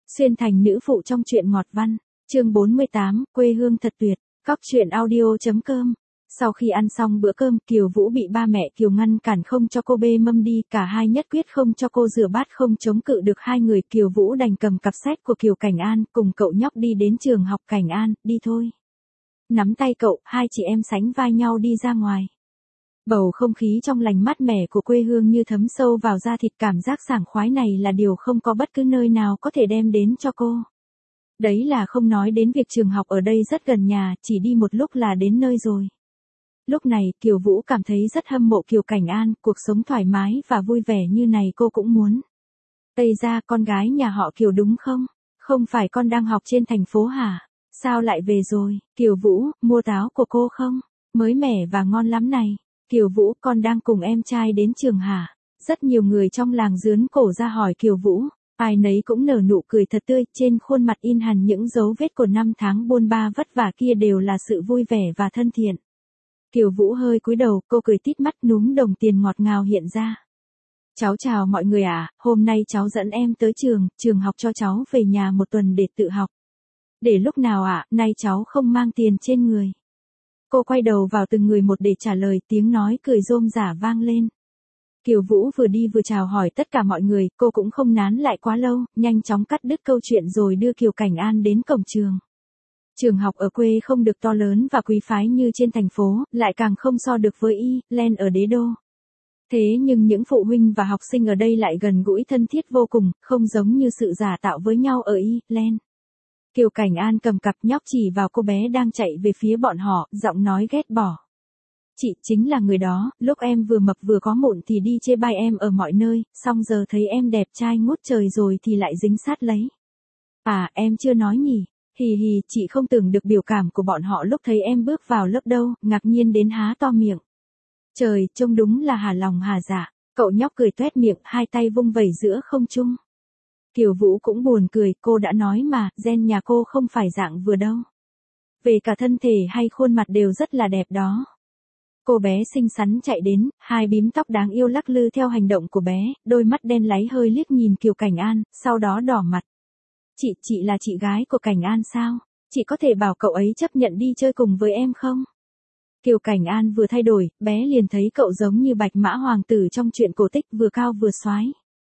Xuyên thành nữ phụ trong truyện ngọt văn, chương 48, quê hương thật tuyệt, Cóc truyện audio.com. Sau khi ăn xong bữa cơm, Kiều Vũ bị ba mẹ Kiều ngăn cản không cho cô bê mâm đi, cả hai nhất quyết không cho cô rửa bát, không chống cự được hai người. Kiều Vũ đành cầm cặp sách của Kiều Cảnh An, cùng cậu nhóc đi đến trường học. Cảnh An, đi thôi. Nắm tay cậu, hai chị em sánh vai nhau đi ra ngoài. Bầu không khí trong lành mát mẻ của quê hương như thấm sâu vào da thịt, cảm giác sảng khoái này là điều không có bất cứ nơi nào có thể đem đến cho cô. Đấy là không nói đến việc trường học ở đây rất gần nhà, chỉ đi một lúc là đến nơi rồi. Lúc này, Kiều Vũ cảm thấy rất hâm mộ Kiều Cảnh An, cuộc sống thoải mái và vui vẻ như này cô cũng muốn. Tây ra, con gái nhà họ Kiều đúng không? Không phải con đang học trên thành phố hả? Sao lại về rồi? Kiều Vũ, mua táo của cô không? Mới mẻ và ngon lắm này. Kiều Vũ, con đang cùng em trai đến trường hả? Rất nhiều người trong làng rướn cổ ra hỏi Kiều Vũ. Ai nấy cũng nở nụ cười thật tươi, trên khuôn mặt in hằn những dấu vết của năm tháng buôn ba vất vả kia đều là sự vui vẻ và thân thiện. Kiều Vũ hơi cúi đầu, cô cười tít mắt, núm đồng tiền ngọt ngào hiện ra. Cháu chào mọi người ạ, hôm nay cháu dẫn em tới trường học cho cháu về nhà một tuần để tự học. Để lúc nào ạ, nay cháu không mang tiền trên người. Cô quay đầu vào từng người một để trả lời, tiếng nói cười rôm rả vang lên. Kiều Vũ vừa đi vừa chào hỏi tất cả mọi người, cô cũng không nán lại quá lâu, nhanh chóng cắt đứt câu chuyện rồi đưa Kiều Cảnh An đến cổng trường. Trường học ở quê không được to lớn và quý phái như trên thành phố, lại càng không so được với Len ở đế đô. Thế nhưng những phụ huynh và học sinh ở đây lại gần gũi thân thiết vô cùng, không giống như sự giả tạo với nhau ở Len. Kiều Cảnh An cầm cặp nhóc chỉ vào cô bé đang chạy về phía bọn họ, giọng nói ghét bỏ. Chị chính là người đó, lúc em vừa mập vừa có mụn thì đi chê bai em ở mọi nơi, xong giờ thấy em đẹp trai ngút trời rồi thì lại dính sát lấy. À, em chưa nói nhỉ, hì hì, chị không tưởng được biểu cảm của bọn họ lúc thấy em bước vào lớp đâu, ngạc nhiên đến há to miệng. Trời, trông đúng là hà lòng hà dạ, cậu nhóc cười toét miệng, hai tay vung vẩy giữa không trung. Kiều Vũ cũng buồn cười, cô đã nói mà, gen nhà cô không phải dạng vừa đâu. Về cả thân thể hay khuôn mặt đều rất là đẹp đó. Cô bé xinh xắn chạy đến, hai bím tóc đáng yêu lắc lư theo hành động của bé, đôi mắt đen láy hơi liếc nhìn Kiều Cảnh An, sau đó đỏ mặt. Chị là chị gái của Cảnh An sao? Chị có thể bảo cậu ấy chấp nhận đi chơi cùng với em không? Kiều Cảnh An vừa thay đổi, bé liền thấy cậu giống như Bạch Mã hoàng tử trong truyện cổ tích, vừa cao vừa soái.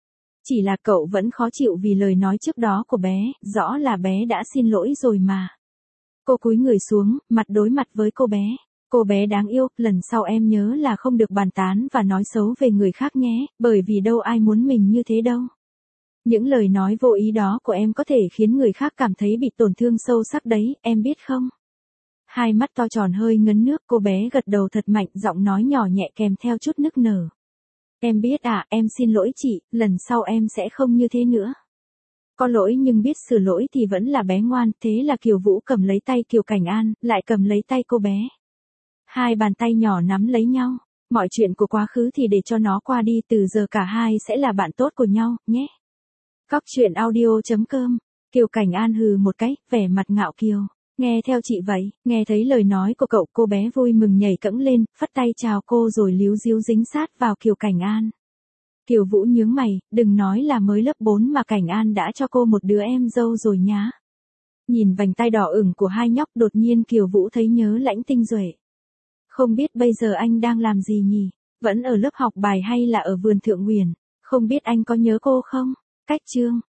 Chỉ là cậu vẫn khó chịu vì lời nói trước đó của bé, rõ là bé đã xin lỗi rồi mà. Cô cúi người xuống, mặt đối mặt với cô bé. Cô bé đáng yêu, lần sau em nhớ là không được bàn tán và nói xấu về người khác nhé, bởi vì đâu ai muốn mình như thế đâu. Những lời nói vô ý đó của em có thể khiến người khác cảm thấy bị tổn thương sâu sắc đấy, em biết không? Hai mắt to tròn hơi ngấn nước, cô bé gật đầu thật mạnh, giọng nói nhỏ nhẹ kèm theo chút nức nở. Em biết à, em xin lỗi chị, lần sau em sẽ không như thế nữa. Có lỗi nhưng biết sửa lỗi thì vẫn là bé ngoan, thế là Kiều Vũ cầm lấy tay Kiều Cảnh An, lại cầm lấy tay cô bé. Hai bàn tay nhỏ nắm lấy nhau, mọi chuyện của quá khứ thì để cho nó qua đi, từ giờ cả hai sẽ là bạn tốt của nhau, nhé. Cóc truyện audio.com, Kiều Cảnh An hừ một cái, vẻ mặt ngạo kiều. Nghe theo chị vậy, nghe thấy lời nói của cậu, cô bé vui mừng nhảy cẫng lên, phất tay chào cô rồi líu díu dính sát vào Kiều Cảnh An. Kiều Vũ nhướng mày, đừng nói là mới lớp 4 mà Cảnh An đã cho cô một đứa em dâu rồi nhá. Nhìn vành tay đỏ ửng của hai nhóc, đột nhiên Kiều Vũ thấy nhớ Lãnh Tinh Duệ. Không biết bây giờ anh đang làm gì nhỉ? Vẫn ở lớp học bài hay là ở vườn Thượng Huyền? Không biết anh có nhớ cô không? Cách chương